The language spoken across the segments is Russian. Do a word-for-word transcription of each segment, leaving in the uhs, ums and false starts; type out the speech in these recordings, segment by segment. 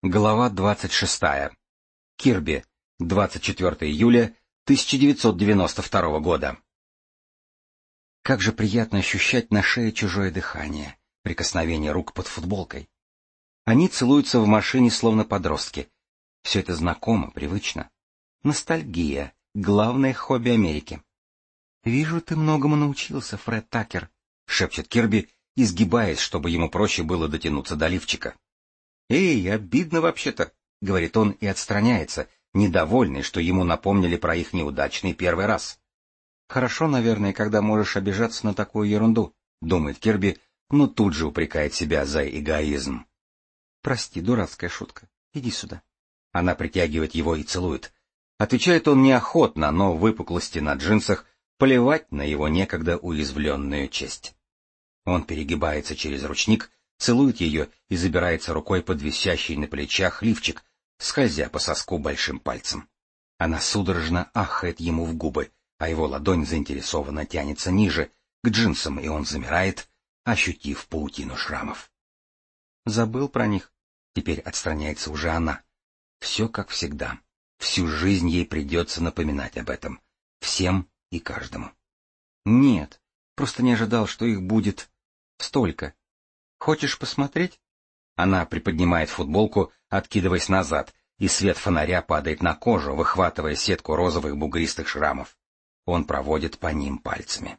Глава двадцать шестая. Кирби. двадцать четвёртого июля тысяча девятьсот девяносто второго года. Как же приятно ощущать на шее чужое дыхание, прикосновение рук под футболкой. Они целуются в машине, словно подростки. Все это знакомо, привычно. Ностальгия — главное хобби Америки. «Вижу, ты многому научился, Фред Такер», — шепчет Кирби, изгибаясь, чтобы ему проще было дотянуться до лифчика. «Эй, обидно вообще-то», — говорит он и отстраняется, недовольный, что ему напомнили про их неудачный первый раз. «Хорошо, наверное, когда можешь обижаться на такую ерунду», — думает Кирби, но тут же упрекает себя за эгоизм. «Прости, дурацкая шутка. Иди сюда». Она притягивает его и целует. Отвечает он неохотно, но выпуклости на джинсах плевать на его некогда уязвленную честь. Он перегибается через ручник, целует ее и забирается рукой под висящий на плечах лифчик, скользя по соску большим пальцем. Она судорожно ахает ему в губы, а его ладонь заинтересованно тянется ниже, к джинсам, и он замирает, ощутив паутину шрамов. Забыл про них. Теперь отстраняется уже она. Все как всегда. Всю жизнь ей придется напоминать об этом. Всем и каждому. Нет, просто не ожидал, что их будет столько. Хочешь посмотреть? Она приподнимает футболку, откидываясь назад, и свет фонаря падает на кожу, выхватывая сетку розовых бугристых шрамов. Он проводит по ним пальцами.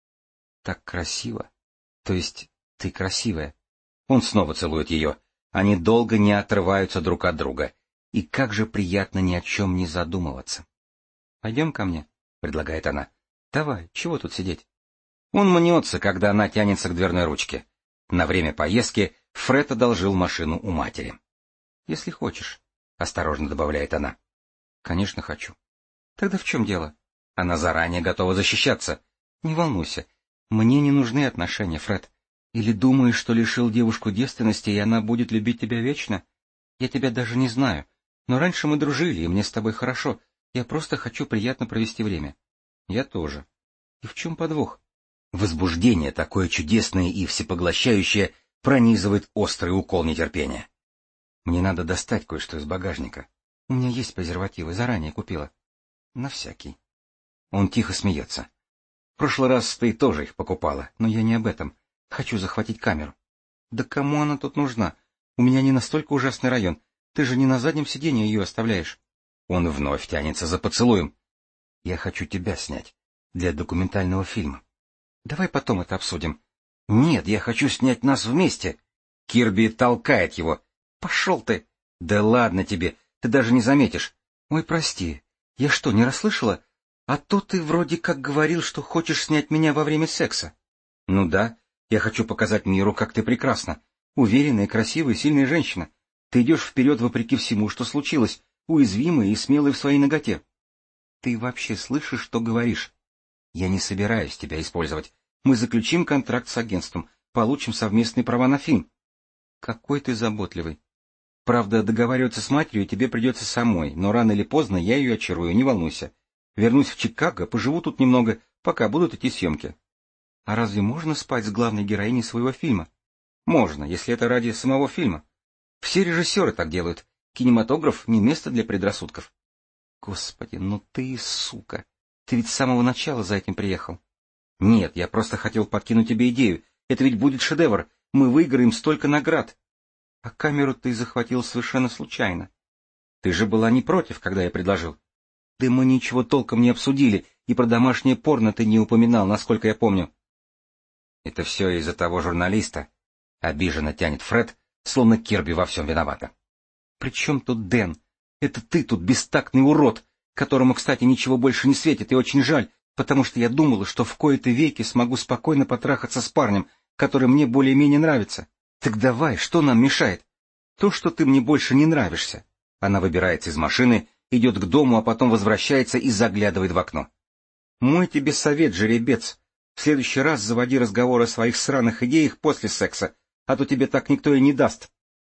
Так красиво. То есть ты красивая. Он снова целует ее. Они долго не отрываются друг от друга. И как же приятно ни о чем не задумываться. — Пойдем ко мне, — предлагает она. — Давай, чего тут сидеть? Он мнется, когда она тянется к дверной ручке. На время поездки Фред одолжил машину у матери. — Если хочешь, — осторожно добавляет она. — Конечно, хочу. — Тогда в чем дело? Она заранее готова защищаться. — Не волнуйся, мне не нужны отношения, Фред. Или думаешь, что лишил девушку девственности, и она будет любить тебя вечно? Я тебя даже не знаю, но раньше мы дружили, и мне с тобой хорошо. Я просто хочу приятно провести время. Я тоже. И в чем подвох? Возбуждение, такое чудесное и всепоглощающее, пронизывает острый укол нетерпения. Мне надо достать кое-что из багажника. У меня есть презервативы, заранее купила. На всякий. Он тихо смеется. В прошлый раз ты тоже их покупала, но я не об этом. Хочу захватить камеру. Да кому она тут нужна? У меня не настолько ужасный район. Ты же не на заднем сиденье ее оставляешь. Он вновь тянется за поцелуем. Я хочу тебя снять. Для документального фильма. Давай потом это обсудим. Нет, я хочу снять нас вместе. Кирби толкает его. Пошел ты. Да ладно тебе, ты даже не заметишь. Ой, прости. Я что, не расслышала? А то ты вроде как говорил, что хочешь снять меня во время секса. Ну да, я хочу показать миру, как ты прекрасна. Уверенная, красивая, сильная женщина. Ты идешь вперед вопреки всему, что случилось, уязвимая и смелая в своей наготе. Ты вообще слышишь, что говоришь? Я не собираюсь тебя использовать. Мы заключим контракт с агентством, получим совместные права на фильм. Какой ты заботливый. Правда, договариваться с матерью тебе придется самой, но рано или поздно я ее очарую, не волнуйся. Вернусь в Чикаго, поживу тут немного, пока будут идти съемки. А разве можно спать с главной героиней своего фильма? Можно, если это ради самого фильма. Все режиссеры так делают. Кинематограф — не место для предрассудков. Господи, ну ты сука. Ты ведь с самого начала за этим приехал. Нет, я просто хотел подкинуть тебе идею. Это ведь будет шедевр. Мы выиграем столько наград. А камеру ты захватил совершенно случайно. Ты же была не против, когда я предложил. Да мы ничего толком не обсудили, и про домашнее порно ты не упоминал, насколько я помню. Это все из-за того журналиста. Обиженно тянет Фред, словно Кирби во всем виновата. При чем тут Дэн? Это ты тут бестактный урод, которому, кстати, ничего больше не светит, и очень жаль, потому что я думала, что в кои-то веки смогу спокойно потрахаться с парнем, который мне более-менее нравится. Так давай, что нам мешает? То, что ты мне больше не нравишься. Она выбирается из машины, идет к дому, а потом возвращается и заглядывает в окно. Мой тебе совет, жеребец. В следующий раз заводи разговор о своих сраных идеях после секса, а то тебе так никто и не даст.